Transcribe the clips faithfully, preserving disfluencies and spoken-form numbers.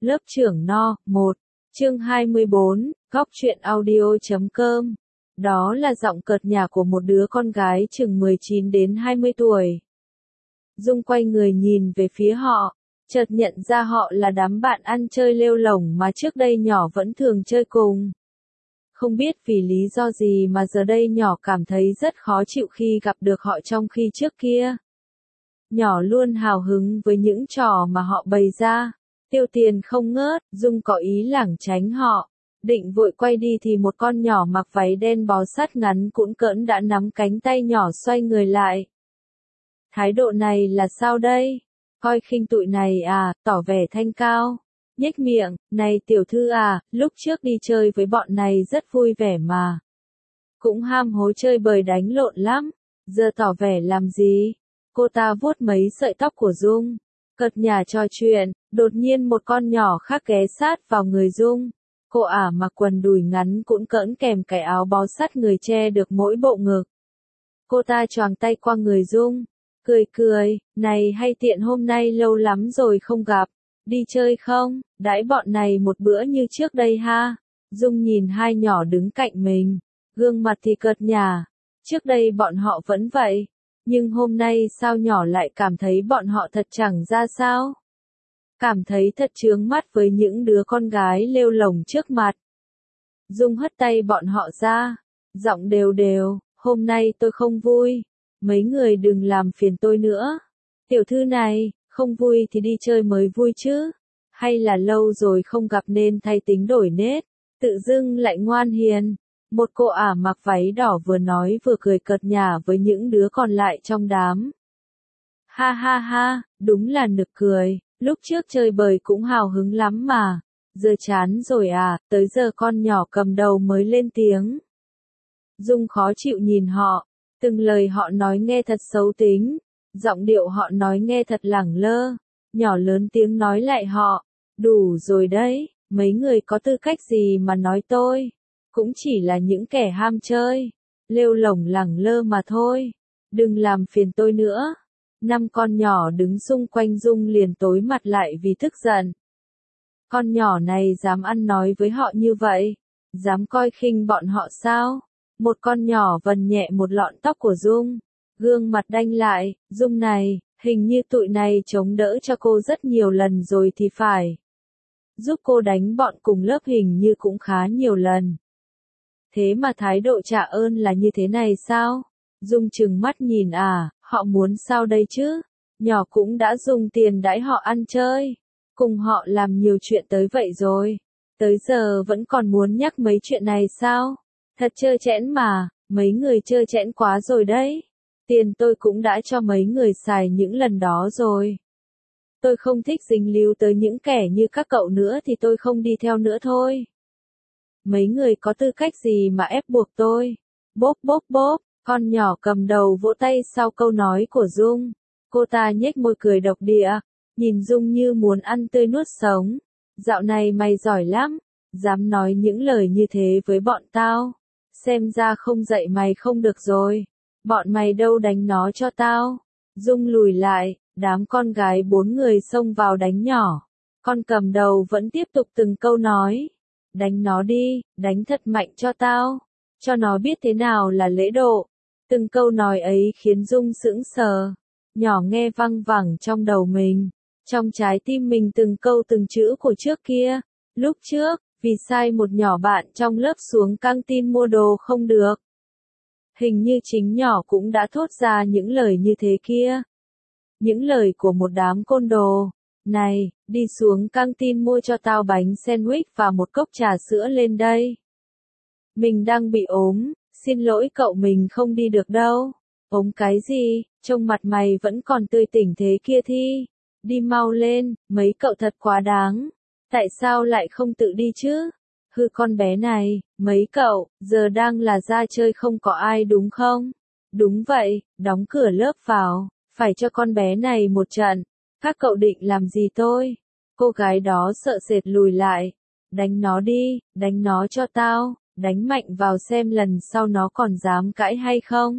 Lớp trưởng no, một, chương hai mươi bốn, góc truyện audio chấm com. Đó là giọng cợt nhả của một đứa con gái chừng mười chín đến hai mươi tuổi. Dung quay người nhìn về phía họ, chợt nhận ra họ là đám bạn ăn chơi lêu lổng mà trước đây nhỏ vẫn thường chơi cùng. Không biết vì lý do gì mà giờ đây nhỏ cảm thấy rất khó chịu khi gặp được họ trong khi trước kia. Nhỏ luôn hào hứng với những trò mà họ bày ra, tiêu tiền không ngớt. Dung có ý lảng tránh họ, định vội quay đi thì một con nhỏ mặc váy đen bó sát ngắn cũn cỡn đã nắm cánh tay nhỏ xoay người lại. Thái độ này là sao đây? Coi khinh tụi này à, tỏ vẻ thanh cao. Nhếch miệng, này tiểu thư à, lúc trước đi chơi với bọn này rất vui vẻ mà. Cũng ham hố chơi bời đánh lộn lắm, giờ tỏ vẻ làm gì? Cô ta vuốt mấy sợi tóc của Dung, cợt nhả trò chuyện, đột nhiên một con nhỏ khác ghé sát vào người Dung. Cô ả mặc quần đùi ngắn cũn cỡn kèm cái áo bó sát người che được mỗi bộ ngực. Cô ta choàng tay qua người Dung, cười cười, này hay tiện hôm nay lâu lắm rồi không gặp, đi chơi không, đãi bọn này một bữa như trước đây ha. Dung nhìn hai nhỏ đứng cạnh mình, gương mặt thì cợt nhả, trước đây bọn họ vẫn vậy. Nhưng hôm nay sao nhỏ lại cảm thấy bọn họ thật chẳng ra sao? Cảm thấy thật chướng mắt với những đứa con gái lêu lổng trước mặt. Dung hất tay bọn họ ra, giọng đều đều, hôm nay tôi không vui, mấy người đừng làm phiền tôi nữa. Tiểu thư này, không vui thì đi chơi mới vui chứ, hay là lâu rồi không gặp nên thay tính đổi nết, tự dưng lại ngoan hiền. Một cô ả mặc váy đỏ vừa nói vừa cười cợt nhả với những đứa còn lại trong đám. Ha ha ha, đúng là nực cười, lúc trước chơi bời cũng hào hứng lắm mà, giờ chán rồi à, tới giờ con nhỏ cầm đầu mới lên tiếng. Dung khó chịu nhìn họ, từng lời họ nói nghe thật xấu tính, giọng điệu họ nói nghe thật lẳng lơ, nhỏ lớn tiếng nói lại họ, đủ rồi đấy, mấy người có tư cách gì mà nói tôi. Cũng chỉ là những kẻ ham chơi, lêu lổng lẳng lơ mà thôi, đừng làm phiền tôi nữa. Năm con nhỏ đứng xung quanh Dung liền tối mặt lại vì tức giận. Con nhỏ này dám ăn nói với họ như vậy, dám coi khinh bọn họ sao? Một con nhỏ vần nhẹ một lọn tóc của Dung, gương mặt đanh lại, Dung này, hình như tụi này chống đỡ cho cô rất nhiều lần rồi thì phải. Giúp cô đánh bọn cùng lớp hình như cũng khá nhiều lần. Thế mà thái độ trả ơn là như thế này sao? Dung trừng mắt nhìn à, họ muốn sao đây chứ? Nhỏ cũng đã dùng tiền đãi họ ăn chơi, cùng họ làm nhiều chuyện tới vậy rồi. Tới giờ vẫn còn muốn nhắc mấy chuyện này sao? Thật trơ trẽn mà, mấy người trơ trẽn quá rồi đấy. Tiền tôi cũng đã cho mấy người xài những lần đó rồi. Tôi không thích dính líu tới những kẻ như các cậu nữa thì tôi không đi theo nữa thôi. Mấy người có tư cách gì mà ép buộc tôi? Bốp bốp bốp, con nhỏ cầm đầu vỗ tay sau câu nói của Dung. Cô ta nhếch môi cười độc địa, nhìn Dung như muốn ăn tươi nuốt sống. Dạo này mày giỏi lắm, dám nói những lời như thế với bọn tao. Xem ra không dạy mày không được rồi. Bọn mày đâu đánh nó cho tao. Dung lùi lại, đám con gái bốn người xông vào đánh nhỏ. Con cầm đầu vẫn tiếp tục từng câu nói. Đánh nó đi, đánh thật mạnh cho tao, cho nó biết thế nào là lễ độ. Từng câu nói ấy khiến Dung sững sờ, nhỏ nghe văng vẳng trong đầu mình, trong trái tim mình từng câu từng chữ của trước kia. Lúc trước, vì sai một nhỏ bạn trong lớp xuống căng tin mua đồ không được. Hình như chính nhỏ cũng đã thốt ra những lời như thế kia. Những lời của một đám côn đồ. Này, đi xuống căng tin mua cho tao bánh sandwich và một cốc trà sữa lên đây. Mình đang bị ốm, xin lỗi cậu mình không đi được đâu. Ốm cái gì, trông mặt mày vẫn còn tươi tỉnh thế kia thi. Đi mau lên, mấy cậu thật quá đáng. Tại sao lại không tự đi chứ? Hư con bé này, mấy cậu, giờ đang là ra chơi không có ai đúng không? Đúng vậy, đóng cửa lớp vào, phải cho con bé này một trận. Các cậu định làm gì tôi? Cô gái đó sợ sệt lùi lại. Đánh nó đi, đánh nó cho tao, đánh mạnh vào xem lần sau nó còn dám cãi hay không.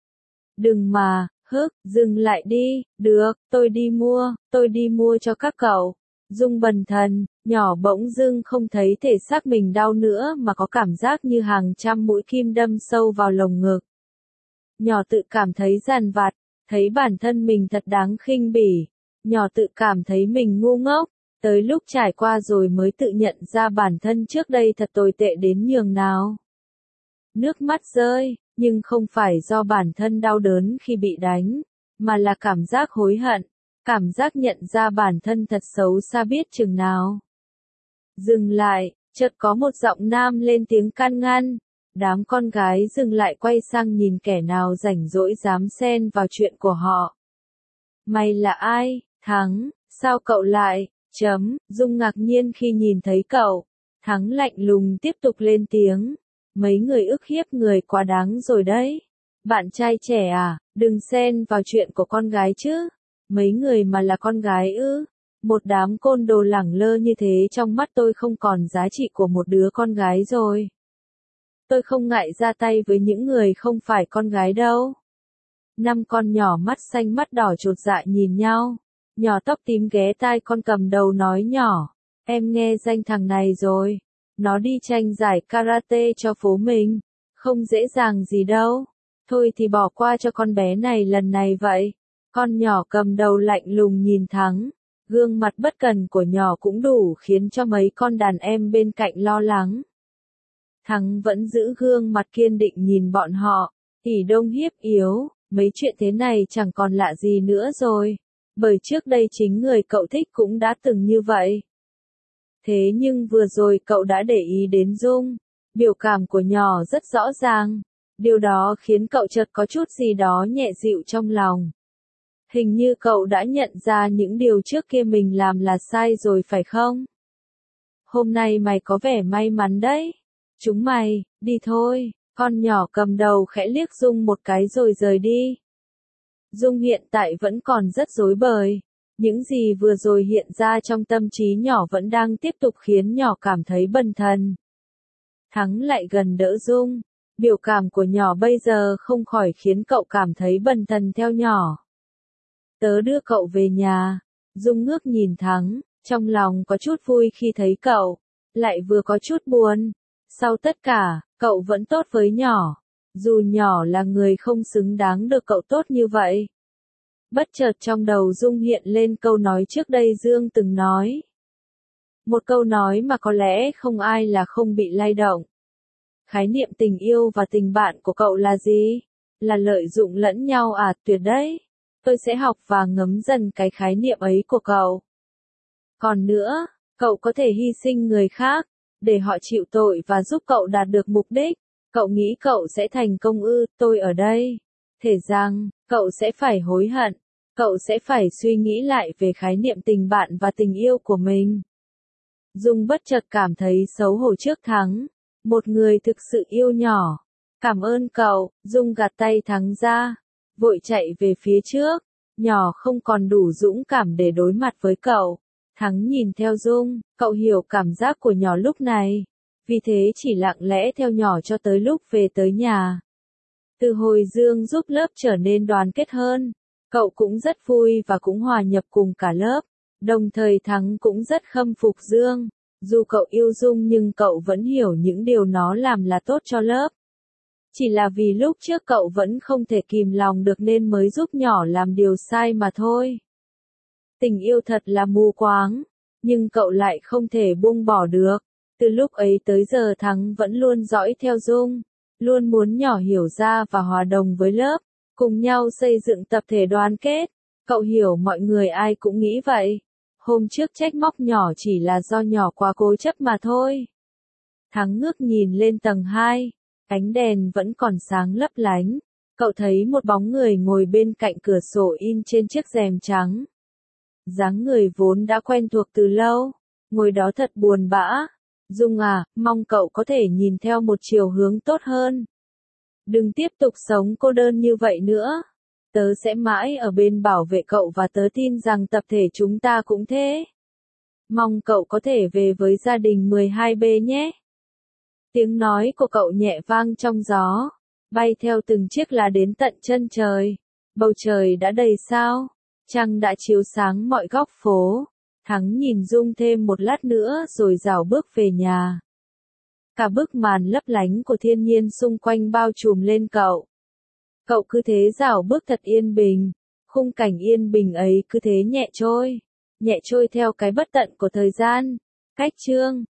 Đừng mà, hức, dừng lại đi, được, tôi đi mua, tôi đi mua cho các cậu. Dung bần thần, Nhỏ bỗng dưng không thấy thể xác mình đau nữa mà có cảm giác như hàng trăm mũi kim đâm sâu vào lồng ngực. Nhỏ tự cảm thấy dằn vặt, thấy bản thân mình thật đáng khinh bỉ. Nhỏ tự cảm thấy mình ngu ngốc, tới lúc trải qua rồi mới tự nhận ra bản thân trước đây thật tồi tệ đến nhường nào. Nước mắt rơi, nhưng không phải do bản thân đau đớn khi bị đánh, mà là cảm giác hối hận, cảm giác nhận ra bản thân thật xấu xa biết chừng nào. Dừng lại, chợt có một giọng nam lên tiếng can ngăn. Đám con gái dừng lại quay sang nhìn kẻ nào rảnh rỗi dám xen vào chuyện của họ. Mày là ai, Thắng, sao cậu lại, chấm, Dung ngạc nhiên khi nhìn thấy cậu. Thắng lạnh lùng tiếp tục lên tiếng. Mấy người ức hiếp người quá đáng rồi đấy. Bạn trai trẻ à, đừng xen vào chuyện của con gái chứ. Mấy người mà là con gái ư. Một đám côn đồ lẳng lơ như thế trong mắt tôi không còn giá trị của một đứa con gái rồi. Tôi không ngại ra tay với những người không phải con gái đâu. Năm con nhỏ mắt xanh mắt đỏ chột dạ nhìn nhau. Nhỏ tóc tím ghé tai con cầm đầu nói nhỏ. Em nghe danh thằng này rồi. Nó đi tranh giải karate cho phố mình. Không dễ dàng gì đâu. Thôi thì bỏ qua cho con bé này lần này vậy. Con nhỏ cầm đầu lạnh lùng nhìn Thắng. Gương mặt bất cần của nhỏ cũng đủ khiến cho mấy con đàn em bên cạnh lo lắng. Thắng vẫn giữ gương mặt kiên định nhìn bọn họ. Ỷ đông hiếp yếu, mấy chuyện thế này chẳng còn lạ gì nữa rồi. Bởi trước đây chính người cậu thích cũng đã từng như vậy. Thế nhưng vừa rồi cậu đã để ý đến Dung. Biểu cảm của nhỏ rất rõ ràng. Điều đó khiến cậu chợt có chút gì đó nhẹ dịu trong lòng. Hình như cậu đã nhận ra những điều trước kia mình làm là sai rồi phải không? Hôm nay mày có vẻ may mắn đấy. Chúng mày, đi thôi. Con nhỏ cầm đầu khẽ liếc Dung một cái rồi rời đi. Dung hiện tại vẫn còn rất rối bời. Những gì vừa rồi hiện ra trong tâm trí nhỏ vẫn đang tiếp tục khiến nhỏ cảm thấy bần thần. Thắng lại gần đỡ Dung. Biểu cảm của nhỏ bây giờ không khỏi khiến cậu cảm thấy bần thần theo nhỏ. Tớ đưa cậu về nhà. Dung ngước nhìn Thắng, trong lòng có chút vui khi thấy cậu, lại vừa có chút buồn. Sau tất cả, cậu vẫn tốt với nhỏ. Dù nhỏ là người không xứng đáng được cậu tốt như vậy. Bất chợt trong đầu Dung hiện lên câu nói trước đây Dương từng nói. Một câu nói mà có lẽ không ai là không bị lay động. Khái niệm tình yêu và tình bạn của cậu là gì? Là lợi dụng lẫn nhau à? Tuyệt đấy. Tôi sẽ học và ngấm dần cái khái niệm ấy của cậu. Còn nữa, cậu có thể hy sinh người khác, để họ chịu tội và giúp cậu đạt được mục đích. Cậu nghĩ cậu sẽ thành công ư? Tôi ở đây. Thể rằng, cậu sẽ phải hối hận. Cậu sẽ phải suy nghĩ lại về khái niệm tình bạn và tình yêu của mình. Dung bất chợt cảm thấy xấu hổ trước Thắng. Một người thực sự yêu nhỏ. Cảm ơn cậu. Dung gạt tay Thắng ra. Vội chạy về phía trước. Nhỏ không còn đủ dũng cảm để đối mặt với cậu. Thắng nhìn theo Dung. Cậu hiểu cảm giác của nhỏ lúc này. Vì thế chỉ lặng lẽ theo nhỏ cho tới lúc về tới nhà. Từ hồi Dương giúp lớp trở nên đoàn kết hơn. Cậu cũng rất vui và cũng hòa nhập cùng cả lớp. Đồng thời Thắng cũng rất khâm phục Dương. Dù cậu yêu Dung nhưng cậu vẫn hiểu những điều nó làm là tốt cho lớp. Chỉ là vì lúc trước cậu vẫn không thể kìm lòng được nên mới giúp nhỏ làm điều sai mà thôi. Tình yêu thật là mù quáng, nhưng cậu lại không thể buông bỏ được. Từ lúc ấy tới giờ Thắng vẫn luôn dõi theo Dung, luôn muốn nhỏ hiểu ra và hòa đồng với lớp, cùng nhau xây dựng tập thể đoàn kết. Cậu hiểu mọi người ai cũng nghĩ vậy. Hôm trước trách móc nhỏ chỉ là do nhỏ quá cố chấp mà thôi. Thắng ngước nhìn lên tầng hai, ánh đèn vẫn còn sáng lấp lánh. Cậu thấy một bóng người ngồi bên cạnh cửa sổ in trên chiếc rèm trắng. Dáng người vốn đã quen thuộc từ lâu, ngồi đó thật buồn bã. Dung à, mong cậu có thể nhìn theo một chiều hướng tốt hơn. Đừng tiếp tục sống cô đơn như vậy nữa. Tớ sẽ mãi ở bên bảo vệ cậu và tớ tin rằng tập thể chúng ta cũng thế. Mong cậu có thể về với gia đình mười hai B nhé. Tiếng nói của cậu nhẹ vang trong gió, bay theo từng chiếc lá đến tận chân trời. Bầu trời đã đầy sao, trăng đã chiếu sáng mọi góc phố. Hắn nhìn Dung thêm một lát nữa rồi rảo bước về nhà. Cả bức màn lấp lánh của thiên nhiên xung quanh bao trùm lên cậu. Cậu cứ thế rảo bước thật yên bình, khung cảnh yên bình ấy cứ thế nhẹ trôi, nhẹ trôi theo cái bất tận của thời gian. Cách chương